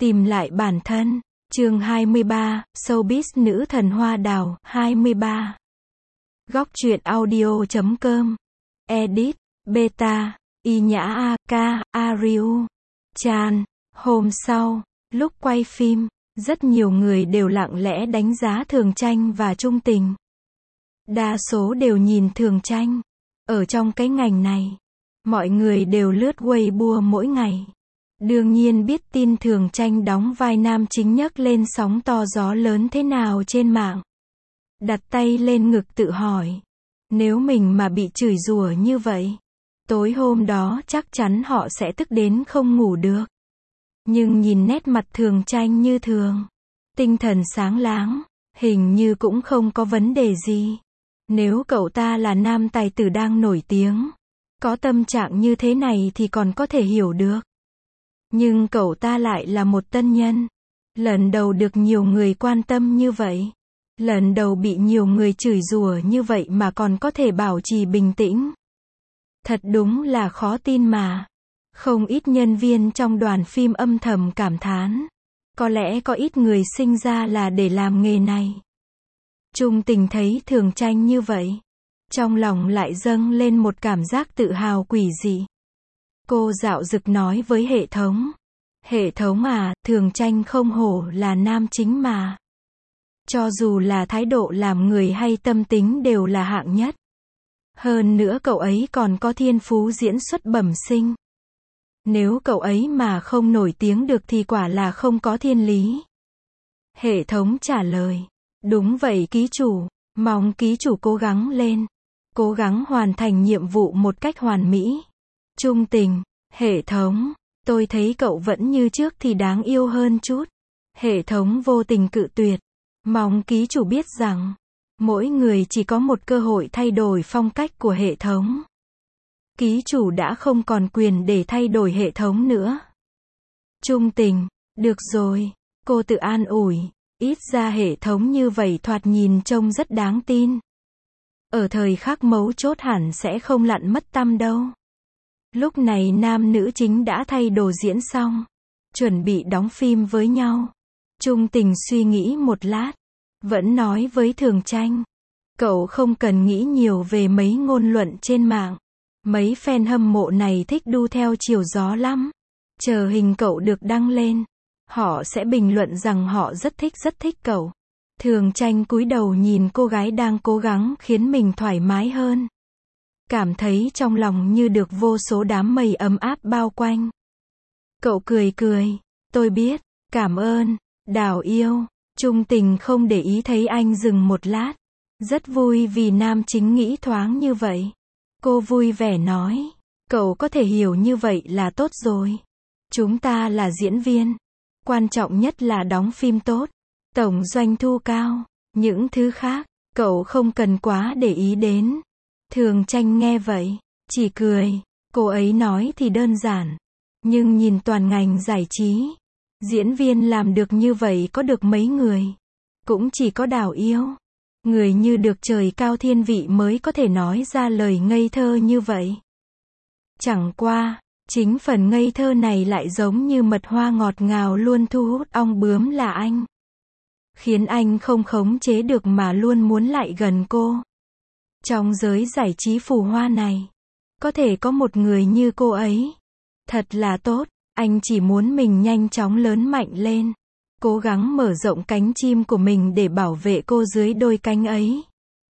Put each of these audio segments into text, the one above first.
Tìm lại bản thân. Chương 23, Showbiz nữ thần hoa đào, 23. Góc truyện audio.com. Edit, Beta, Y Nhã AK, Ariu, Chan. Hôm sau, lúc quay phim, rất nhiều người đều lặng lẽ đánh giá Thường Tranh và Trung Tình. Đa số đều nhìn Thường Tranh. Ở trong cái ngành này, mọi người đều lướt Weibo mỗi ngày. Đương nhiên biết tin Thường Tranh đóng vai nam chính nhấc lên sóng to gió lớn thế nào trên mạng. Đặt tay lên ngực tự hỏi, nếu mình mà bị chửi rủa như vậy, tối hôm đó chắc chắn họ sẽ tức đến không ngủ được. Nhưng nhìn nét mặt Thường Tranh như thường, tinh thần sáng láng, hình như cũng không có vấn đề gì. Nếu cậu ta là nam tài tử đang nổi tiếng, có tâm trạng như thế này thì còn có thể hiểu được. Nhưng cậu ta lại là một tân nhân. Lần đầu được nhiều người quan tâm như vậy. Lần đầu bị nhiều người chửi rủa như vậy mà còn có thể bảo trì bình tĩnh. Thật đúng là khó tin mà. Không ít nhân viên trong đoàn phim âm thầm cảm thán. Có lẽ có ít người sinh ra là để làm nghề này. Trung Tình thấy Thường Tranh như vậy, trong lòng lại dâng lên một cảm giác tự hào quỷ dị. Cô dạo dực nói với hệ thống. Hệ thống à, Thường Tranh không hổ là nam chính mà. Cho dù là thái độ làm người hay tâm tính đều là hạng nhất. Hơn nữa cậu ấy còn có thiên phú diễn xuất bẩm sinh. Nếu cậu ấy mà không nổi tiếng được thì quả là không có thiên lý. Hệ thống trả lời. Đúng vậy ký chủ, mong ký chủ cố gắng lên. Cố gắng hoàn thành nhiệm vụ một cách hoàn mỹ. Trung Tình, hệ thống, tôi thấy cậu vẫn như trước thì đáng yêu hơn chút. Hệ thống vô tình cự tuyệt. Mong ký chủ biết rằng, mỗi người chỉ có một cơ hội thay đổi phong cách của hệ thống. Ký chủ đã không còn quyền để thay đổi hệ thống nữa. Trung Tình, được rồi, cô tự an ủi, ít ra hệ thống như vậy thoạt nhìn trông rất đáng tin. Ở thời khắc mấu chốt hẳn sẽ không lặn mất tăm đâu. Lúc này nam nữ chính đã thay đồ diễn xong, chuẩn bị đóng phim với nhau. Trung Tình suy nghĩ một lát, vẫn nói với Thường Tranh, cậu không cần nghĩ nhiều về mấy ngôn luận trên mạng. Mấy fan hâm mộ này thích đu theo chiều gió lắm. Chờ hình cậu được đăng lên, họ sẽ bình luận rằng họ rất thích cậu. Thường Tranh cúi đầu nhìn cô gái đang cố gắng khiến mình thoải mái hơn. Cảm thấy trong lòng như được vô số đám mây ấm áp bao quanh. Cậu cười cười, tôi biết, cảm ơn, Đào yêu. Trung Tình không để ý thấy anh dừng một lát. Rất vui vì nam chính nghĩ thoáng như vậy. Cô vui vẻ nói, cậu có thể hiểu như vậy là tốt rồi. Chúng ta là diễn viên. Quan trọng nhất là đóng phim tốt, tổng doanh thu cao. Những thứ khác, cậu không cần quá để ý đến. Thường Tranh nghe vậy, chỉ cười. Cô ấy nói thì đơn giản. Nhưng nhìn toàn ngành giải trí, diễn viên làm được như vậy có được mấy người. Cũng chỉ có Đào yêu. Người như được trời cao thiên vị mới có thể nói ra lời ngây thơ như vậy. Chẳng qua, chính phần ngây thơ này lại giống như mật hoa ngọt ngào luôn thu hút ong bướm là anh. Khiến anh không khống chế được mà luôn muốn lại gần cô. Trong giới giải trí phù hoa này, có thể có một người như cô ấy. Thật là tốt, anh chỉ muốn mình nhanh chóng lớn mạnh lên. Cố gắng mở rộng cánh chim của mình để bảo vệ cô dưới đôi cánh ấy.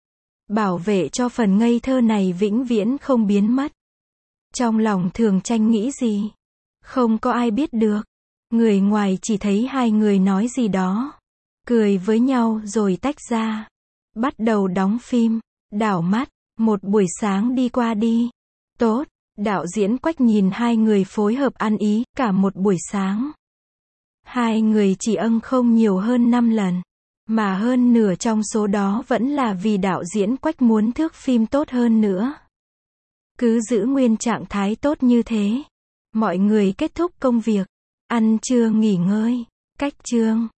Bảo vệ cho phần ngây thơ này vĩnh viễn không biến mất. Trong lòng Thường Tranh nghĩ gì? Không có ai biết được. Người ngoài chỉ thấy hai người nói gì đó. Cười với nhau rồi tách ra. Bắt đầu đóng phim. Đảo mắt, một buổi sáng đi qua đi. Tốt, đạo diễn Quách nhìn hai người phối hợp ăn ý cả một buổi sáng. Hai người chỉ không nhiều hơn 5 lần. Mà hơn nửa trong số đó vẫn là vì đạo diễn Quách muốn thước phim tốt hơn nữa. Cứ giữ nguyên trạng thái tốt như thế. Mọi người kết thúc công việc. Ăn trưa nghỉ ngơi. Cách chương.